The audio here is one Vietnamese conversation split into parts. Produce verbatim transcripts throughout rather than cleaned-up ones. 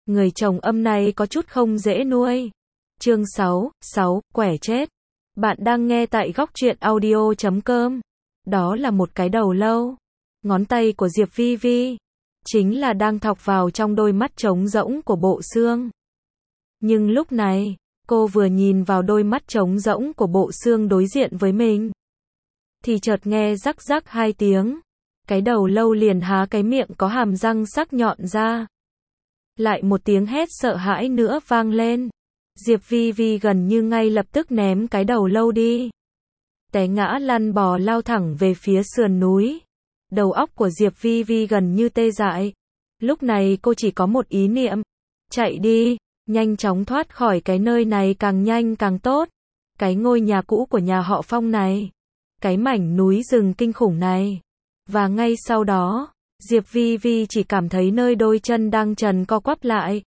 Người chồng âm này có chút không dễ nuôi. Chương sáu, sáu, quẻ chết. Bạn đang nghe tại góc truyện audio chấm com. Đó là một cái đầu lâu. Ngón tay của Diệp Vi Vi chính là đang thọc vào trong đôi mắt trống rỗng của Bộ Xương. Nhưng lúc này, cô vừa nhìn vào đôi mắt trống rỗng của Bộ Xương đối diện với mình, thì chợt nghe rắc rắc hai tiếng. Cái đầu lâu liền há cái miệng có hàm răng sắc nhọn ra. Lại một tiếng hét sợ hãi nữa vang lên. Diệp Vi Vi gần như ngay lập tức ném cái đầu lâu đi. Té ngã lăn bò lao thẳng về phía sườn núi. Đầu óc của Diệp Vi Vi gần như tê dại. Lúc này cô chỉ có một ý niệm. Chạy đi, nhanh chóng thoát khỏi cái nơi này càng nhanh càng tốt. Cái ngôi nhà cũ của nhà họ Phong này. Cái mảnh núi rừng kinh khủng này. Và ngay sau đó, Diệp Vi Vi chỉ cảm thấy nơi đôi chân đang trần co quắp lại.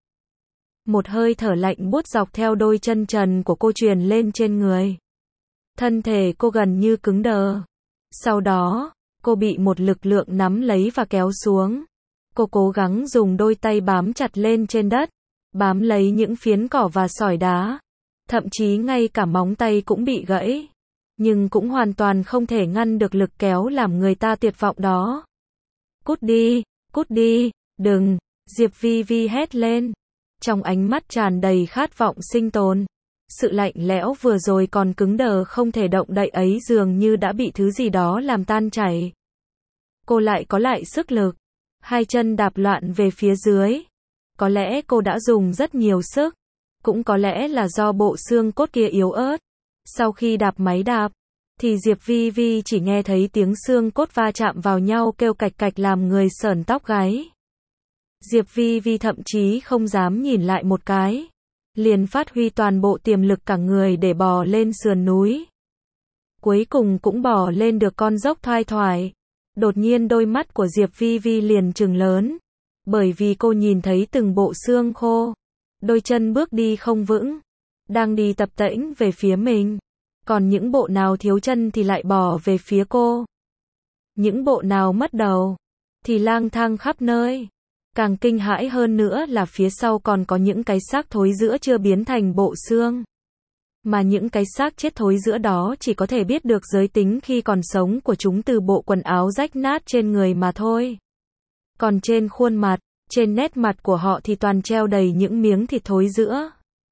Một hơi thở lạnh buốt dọc theo đôi chân trần của cô truyền lên trên người. Thân thể cô gần như cứng đờ. Sau đó, cô bị một lực lượng nắm lấy và kéo xuống. Cô cố gắng dùng đôi tay bám chặt lên trên đất, bám lấy những phiến cỏ và sỏi đá. Thậm chí ngay cả móng tay cũng bị gãy. Nhưng cũng hoàn toàn không thể ngăn được lực kéo làm người ta tuyệt vọng đó. Cút đi, cút đi, đừng, Diệp Vi Vi hét lên. Trong ánh mắt tràn đầy khát vọng sinh tồn. Sự lạnh lẽo vừa rồi còn cứng đờ không thể động đậy ấy dường như đã bị thứ gì đó làm tan chảy. Cô lại có lại sức lực. Hai chân đạp loạn về phía dưới. Có lẽ cô đã dùng rất nhiều sức. Cũng có lẽ là do bộ xương cốt kia yếu ớt. Sau khi đạp máy đạp, thì Diệp Vi Vi chỉ nghe thấy tiếng xương cốt va chạm vào nhau kêu cạch cạch làm người sởn tóc gáy. Diệp Vi Vi thậm chí không dám nhìn lại một cái. Liền phát huy toàn bộ tiềm lực cả người để bò lên sườn núi. Cuối cùng cũng bò lên được con dốc thoai thoải. Đột nhiên đôi mắt của Diệp Vi Vi liền trừng lớn. Bởi vì cô nhìn thấy từng bộ xương khô. Đôi chân bước đi không vững. Đang đi tập tễnh về phía mình. Còn những bộ nào thiếu chân thì lại bò về phía cô. Những bộ nào mất đầu thì lang thang khắp nơi. Càng kinh hãi hơn nữa là phía sau còn có những cái xác thối rữa chưa biến thành bộ xương. Mà những cái xác chết thối rữa đó chỉ có thể biết được giới tính khi còn sống của chúng từ bộ quần áo rách nát trên người mà thôi. Còn trên khuôn mặt, trên nét mặt của họ thì toàn treo đầy những miếng thịt thối rữa.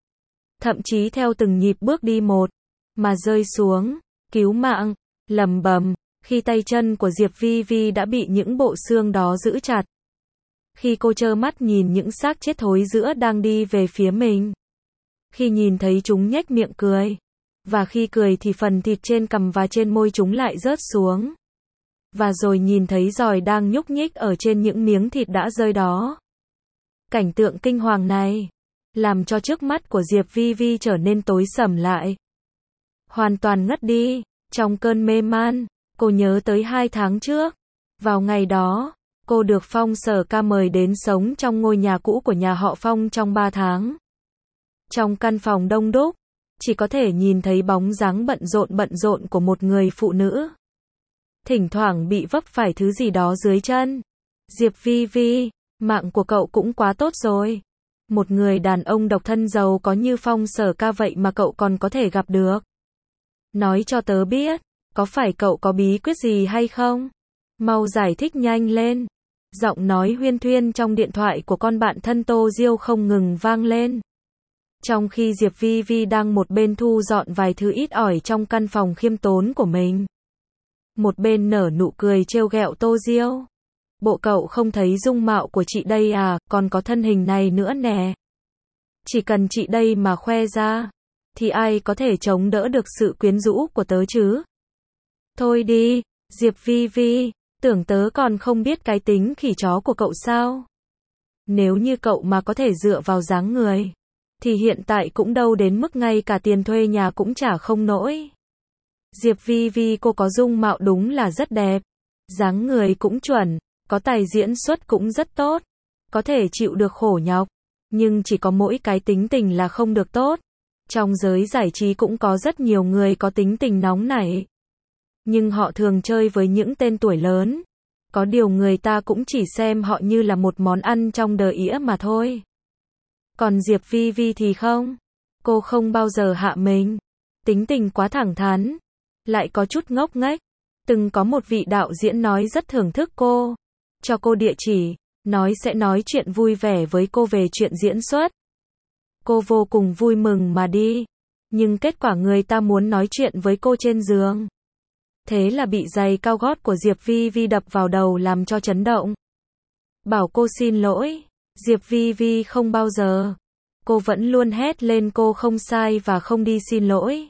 Thậm chí theo từng nhịp bước đi một, mà rơi xuống, cứu mạng, lầm bầm, khi tay chân của Diệp Vi Vi đã bị những bộ xương đó giữ chặt. Khi cô trơ mắt nhìn những xác chết thối rữa đang đi về phía mình. Khi nhìn thấy chúng nhếch miệng cười. Và khi cười thì phần thịt trên cằm và trên môi chúng lại rớt xuống. Và rồi nhìn thấy giòi đang nhúc nhích ở trên những miếng thịt đã rơi đó. Cảnh tượng kinh hoàng này làm cho trước mắt của Diệp Vi Vi trở nên tối sầm lại. Hoàn toàn ngất đi. Trong cơn mê man, cô nhớ tới hai tháng trước. Vào ngày đó, cô được Phong Sở Ca mời đến sống trong ngôi nhà cũ của nhà họ Phong trong ba tháng. Trong căn phòng đông đúc, chỉ có thể nhìn thấy bóng dáng bận rộn bận rộn của một người phụ nữ. Thỉnh thoảng bị vấp phải thứ gì đó dưới chân. Diệp Vi Vi, mạng của cậu cũng quá tốt rồi. Một người đàn ông độc thân giàu có như Phong Sở Ca vậy mà cậu còn có thể gặp được. Nói cho tớ biết, có phải cậu có bí quyết gì hay không? Mau giải thích nhanh lên. Giọng nói huyên thuyên trong điện thoại của con bạn thân Tô Diêu không ngừng vang lên. Trong khi Diệp Vi Vi đang một bên thu dọn vài thứ ít ỏi trong căn phòng khiêm tốn của mình. Một bên nở nụ cười trêu ghẹo Tô Diêu. Bộ cậu không thấy dung mạo của chị đây à, còn có thân hình này nữa nè. Chỉ cần chị đây mà khoe ra, thì ai có thể chống đỡ được sự quyến rũ của tớ chứ? Thôi đi, Diệp Vi Vi, tưởng tớ còn không biết cái tính khỉ chó của cậu sao? Nếu như cậu mà có thể dựa vào dáng người, thì hiện tại cũng đâu đến mức ngay cả tiền thuê nhà cũng trả không nổi. Diệp Vi Vi cô có dung mạo đúng là rất đẹp. Dáng người cũng chuẩn, có tài diễn xuất cũng rất tốt. Có thể chịu được khổ nhọc. Nhưng chỉ có mỗi cái tính tình là không được tốt. Trong giới giải trí cũng có rất nhiều người có tính tình nóng nảy. Nhưng họ thường chơi với những tên tuổi lớn. Có điều người ta cũng chỉ xem họ như là một món ăn trong đời ĩa mà thôi. Còn Diệp Vi Vi thì không. Cô không bao giờ hạ mình. Tính tình quá thẳng thắn. Lại có chút ngốc nghếch. Từng có một vị đạo diễn nói rất thưởng thức cô. Cho cô địa chỉ. Nói sẽ nói chuyện vui vẻ với cô về chuyện diễn xuất. Cô vô cùng vui mừng mà đi. Nhưng kết quả người ta muốn nói chuyện với cô trên giường. Thế là bị giày cao gót của Diệp Vi Vi đập vào đầu làm cho chấn động. Bảo cô xin lỗi. Diệp Vi Vi không bao giờ. Cô vẫn luôn hét lên cô không sai và không đi xin lỗi.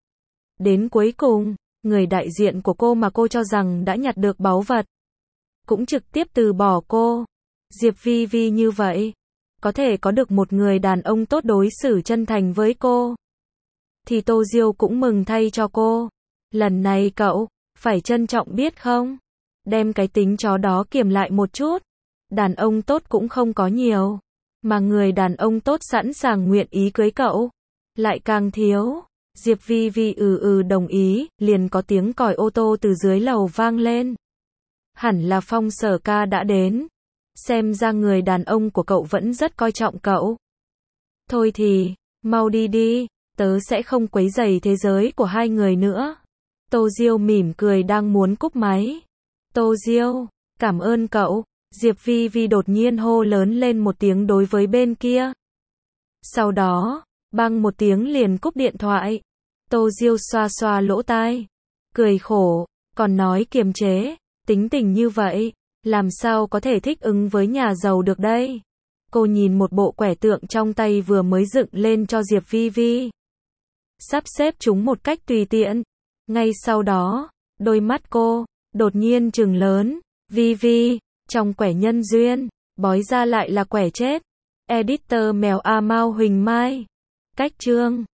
Đến cuối cùng, người đại diện của cô mà cô cho rằng đã nhặt được báu vật cũng trực tiếp từ bỏ cô. Diệp Vi Vi như vậy, có thể có được một người đàn ông tốt đối xử chân thành với cô, thì Tô Diêu cũng mừng thay cho cô. Lần này cậu, phải trân trọng biết không? Đem cái tính chó đó kiềm lại một chút. Đàn ông tốt cũng không có nhiều. Mà người đàn ông tốt sẵn sàng nguyện ý cưới cậu, lại càng thiếu. Diệp Vi Vi ừ ừ đồng ý, liền có tiếng còi ô tô từ dưới lầu vang lên. Hẳn là Phong Sở Ca đã đến. Xem ra người đàn ông của cậu vẫn rất coi trọng cậu. Thôi thì, mau đi đi, tớ sẽ không quấy rầy thế giới của hai người nữa. Tô Diêu mỉm cười đang muốn cúp máy. Tô Diêu, cảm ơn cậu. Diệp Vi Vi đột nhiên hô lớn lên một tiếng đối với bên kia. Sau đó, bang một tiếng liền cúp điện thoại. Tô Diêu xoa xoa lỗ tai, cười khổ, còn nói kiềm chế, tính tình như vậy, làm sao có thể thích ứng với nhà giàu được đây. Cô nhìn một bộ quẻ tượng trong tay vừa mới dựng lên cho Diệp Vi Vi. Sắp xếp chúng một cách tùy tiện. Ngay sau đó, đôi mắt cô, đột nhiên trừng lớn. Vi Vi, trong quẻ nhân duyên, bói ra lại là quẻ chết. Editor Mèo A Mao Huỳnh Mai. Cách chương